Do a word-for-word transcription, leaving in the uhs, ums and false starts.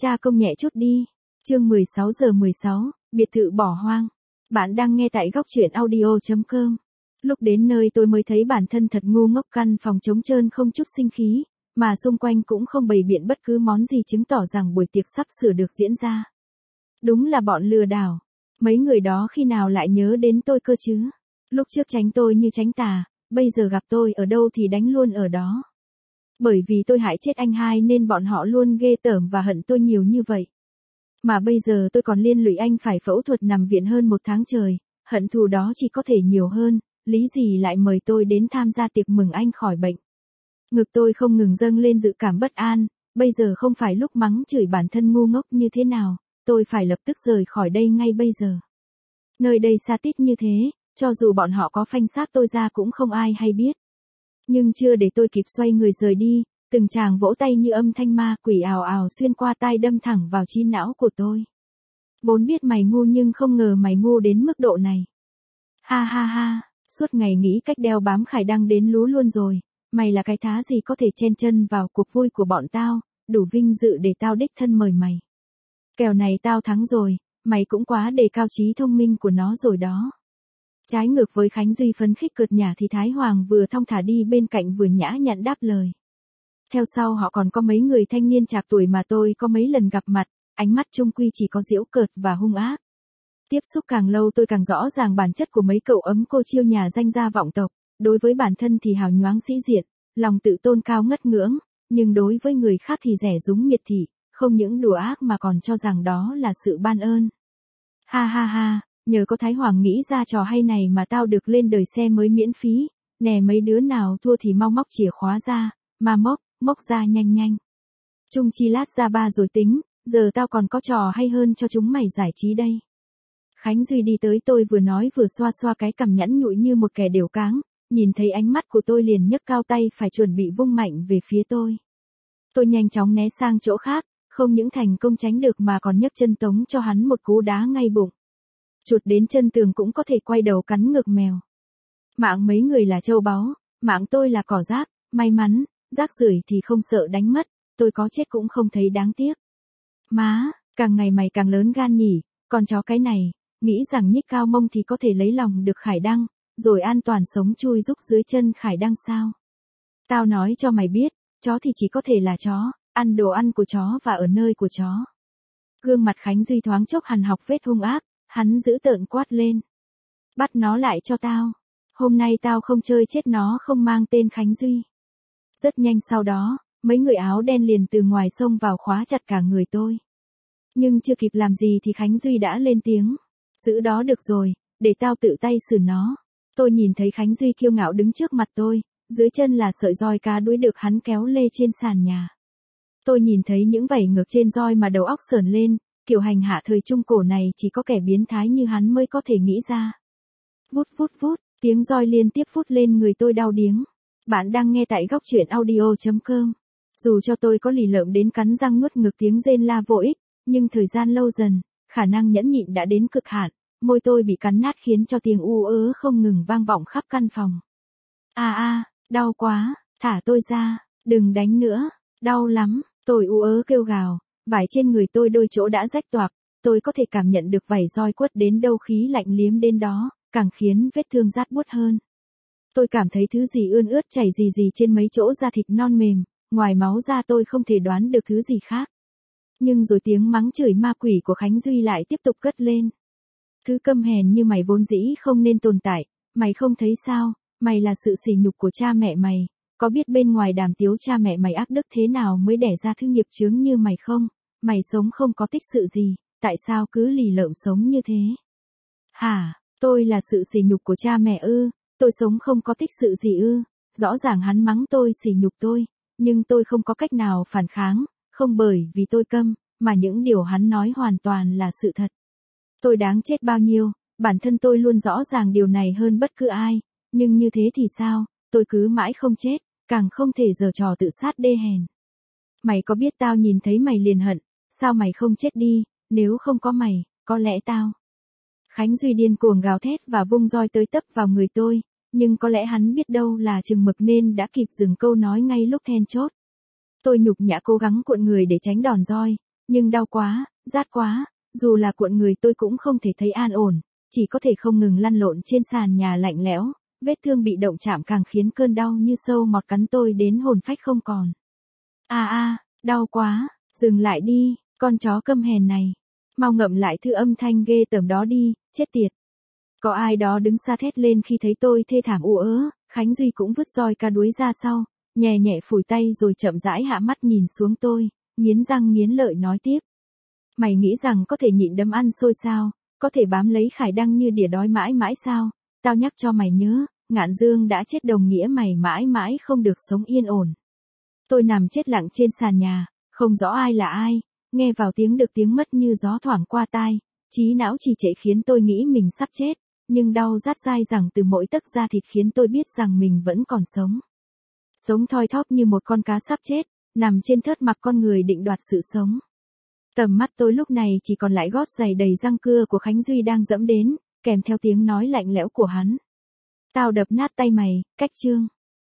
Cha công nhẹ chút đi. Chương mười sáu giờ mười sáu, biệt thự bỏ hoang. Bạn đang nghe tại góc truyện audio chấm com. Lúc đến nơi tôi mới thấy bản thân thật ngu ngốc, căn phòng trống trơn không chút sinh khí, mà xung quanh cũng không bày biện bất cứ món gì chứng tỏ rằng buổi tiệc sắp sửa được diễn ra. Đúng là bọn lừa đảo. Mấy người đó khi nào lại nhớ đến tôi cơ chứ? Lúc trước tránh tôi như tránh tà, bây giờ gặp tôi ở đâu thì đánh luôn ở đó. Bởi vì tôi hại chết anh hai nên bọn họ luôn ghê tởm và hận tôi nhiều như vậy. Mà bây giờ tôi còn liên lụy anh phải phẫu thuật nằm viện hơn một tháng trời, hận thù đó chỉ có thể nhiều hơn, lý gì lại mời tôi đến tham gia tiệc mừng anh khỏi bệnh. Ngực tôi không ngừng dâng lên dự cảm bất an, bây giờ không phải lúc mắng chửi bản thân ngu ngốc như thế nào, tôi phải lập tức rời khỏi đây ngay bây giờ. Nơi đây xa tít như thế, cho dù bọn họ có phanh xác tôi ra cũng không ai hay biết. Nhưng chưa để tôi kịp xoay người rời đi, từng tràng vỗ tay như âm thanh ma quỷ ào ào xuyên qua tai đâm thẳng vào trí não của tôi. Vốn biết mày ngu nhưng không ngờ mày ngu đến mức độ này. Ha ha ha, suốt ngày nghĩ cách đeo bám Khải Đăng đến lú luôn rồi, mày là cái thá gì có thể chen chân vào cuộc vui của bọn tao, đủ vinh dự để tao đích thân mời mày. Kèo này tao thắng rồi, mày cũng quá đề cao trí thông minh của nó rồi đó. Trái ngược với Khánh Duy phấn khích cợt nhả thì Thái Hoàng vừa thong thả đi bên cạnh vừa nhã nhặn đáp lời. Theo sau họ còn có mấy người thanh niên chạc tuổi mà tôi có mấy lần gặp mặt, ánh mắt chung quy chỉ có giễu cợt và hung ác. Tiếp xúc càng lâu tôi càng rõ ràng bản chất của mấy cậu ấm cô chiêu nhà danh gia vọng tộc, đối với bản thân thì hào nhoáng sĩ diện, lòng tự tôn cao ngất ngưỡng, nhưng đối với người khác thì rẻ rúng miệt thị, không những đùa ác mà còn cho rằng đó là sự ban ơn. Ha ha ha, nhờ có Thái Hoàng nghĩ ra trò hay này mà tao được lên đời xe mới miễn phí, nè mấy đứa nào thua thì mau móc chìa khóa ra, mà móc, móc ra nhanh nhanh. Chung chi lát ra ba rồi tính, giờ tao còn có trò hay hơn cho chúng mày giải trí đây. Khánh Duy đi tới tôi vừa nói vừa xoa xoa cái cằm nhẵn nhụi như một kẻ đều cáng, nhìn thấy ánh mắt của tôi liền nhấc cao tay phải chuẩn bị vung mạnh về phía tôi. Tôi nhanh chóng né sang chỗ khác, không những thành công tránh được mà còn nhấc chân tống cho hắn một cú đá ngay bụng. Chuột đến chân tường cũng có thể quay đầu cắn ngược mèo. Mạng mấy người là châu báu, mạng tôi là cỏ rác, may mắn, rác rưởi thì không sợ đánh mất, tôi có chết cũng không thấy đáng tiếc. Má, càng ngày mày càng lớn gan nhỉ, con chó cái này, nghĩ rằng nhích cao mông thì có thể lấy lòng được Khải Đăng, rồi an toàn sống chui rúc dưới chân Khải Đăng sao? Tao nói cho mày biết, chó thì chỉ có thể là chó, ăn đồ ăn của chó và ở nơi của chó. Gương mặt Khánh Duy thoáng chốc hằn học vết hung ác, hắn giữ tợn quát lên. Bắt nó lại cho tao. Hôm nay tao không chơi chết nó không mang tên Khánh Duy. Rất nhanh sau đó, mấy người áo đen liền từ ngoài xông vào khóa chặt cả người tôi. Nhưng chưa kịp làm gì thì Khánh Duy đã lên tiếng. Giữ đó được rồi, để tao tự tay xử nó. Tôi nhìn thấy Khánh Duy kiêu ngạo đứng trước mặt tôi, dưới chân là sợi roi cá đuối được hắn kéo lê trên sàn nhà. Tôi nhìn thấy những vảy ngược trên roi mà đầu óc sởn lên, kiểu hành hạ thời trung cổ này chỉ có kẻ biến thái như hắn mới có thể nghĩ ra. Vút vút vút, tiếng roi liên tiếp vút lên người tôi đau điếng. Bạn đang nghe tại góc truyện audio chấm com. Dù cho tôi có lì lợm đến cắn răng nuốt ngược tiếng rên la vô ích, nhưng thời gian lâu dần, khả năng nhẫn nhịn đã đến cực hạn, môi tôi bị cắn nát khiến cho tiếng u ớ không ngừng vang vọng khắp căn phòng. A a, đau quá, thả tôi ra, đừng đánh nữa, đau lắm, tôi u ớ kêu gào, vải trên người tôi đôi chỗ đã rách toạc, tôi có thể cảm nhận được vảy roi quất đến đâu khí lạnh liếm đến đó, càng khiến vết thương rát buốt hơn. Tôi cảm thấy thứ gì ươn ướt chảy gì gì trên mấy chỗ da thịt non mềm, ngoài máu ra tôi không thể đoán được thứ gì khác. Nhưng rồi tiếng mắng chửi ma quỷ của Khánh Duy lại tiếp tục cất lên. Thứ câm hèn như mày vốn dĩ không nên tồn tại, mày không thấy sao, mày là sự sỉ nhục của cha mẹ mày, có biết bên ngoài đàm tiếu cha mẹ mày ác đức thế nào mới đẻ ra thứ nghiệp chướng như mày không, mày sống không có tích sự gì, tại sao cứ lì lợm sống như thế? Hả, tôi là sự sỉ nhục của cha mẹ ư, tôi sống không có tích sự gì ư, rõ ràng hắn mắng tôi sỉ nhục tôi, nhưng tôi không có cách nào phản kháng, không bởi vì tôi câm, mà những điều hắn nói hoàn toàn là sự thật. Tôi đáng chết bao nhiêu, bản thân tôi luôn rõ ràng điều này hơn bất cứ ai, nhưng như thế thì sao, tôi cứ mãi không chết, càng không thể giở trò tự sát đê hèn. Mày có biết tao nhìn thấy mày liền hận, sao mày không chết đi, nếu không có mày, có lẽ tao. Khánh Duy điên cuồng gào thét và vung roi tới tấp vào người tôi, nhưng có lẽ hắn biết đâu là chừng mực nên đã kịp dừng câu nói ngay lúc then chốt. Tôi nhục nhã cố gắng cuộn người để tránh đòn roi, Nhưng đau quá, rát quá, dù là cuộn người tôi cũng không thể thấy an ổn, chỉ có thể không ngừng lăn lộn trên sàn nhà lạnh lẽo, vết thương bị động chạm càng khiến cơn đau như sâu mọt cắn tôi đến hồn phách không còn. A a, đau quá, dừng lại đi, con chó câm hèn này. Mau ngậm lại thứ âm thanh ghê tởm đó đi, chết tiệt. Có ai đó đứng xa thét lên khi thấy tôi thê thảm ù ớ, Khánh Duy cũng vứt roi ca đuối ra sau, nhẹ nhẹ phủi tay rồi chậm rãi hạ mắt nhìn xuống tôi, nghiến răng nghiến lợi nói tiếp. Mày nghĩ rằng có thể nhịn đấm ăn xôi sao, có thể bám lấy Khải Đăng như đỉa đói mãi mãi sao, tao nhắc cho mày nhớ, Ngạn Dương đã chết đồng nghĩa mày mãi mãi không được sống yên ổn. Tôi nằm chết lặng trên sàn nhà, không rõ ai là ai, nghe vào tiếng được tiếng mất như gió thoảng qua tai, trí não trì trệ khiến tôi nghĩ mình sắp chết, nhưng đau rát dai rằng từ mỗi tấc da thịt khiến tôi biết rằng mình vẫn còn sống. Sống thoi thóp như một con cá sắp chết, nằm trên thớt mặc con người định đoạt sự sống. Tầm mắt tôi lúc này chỉ còn lại gót giày đầy răng cưa của Khánh Duy đang dẫm đến, kèm theo tiếng nói lạnh lẽo của hắn. Tao đập nát tay mày, Cách Trương.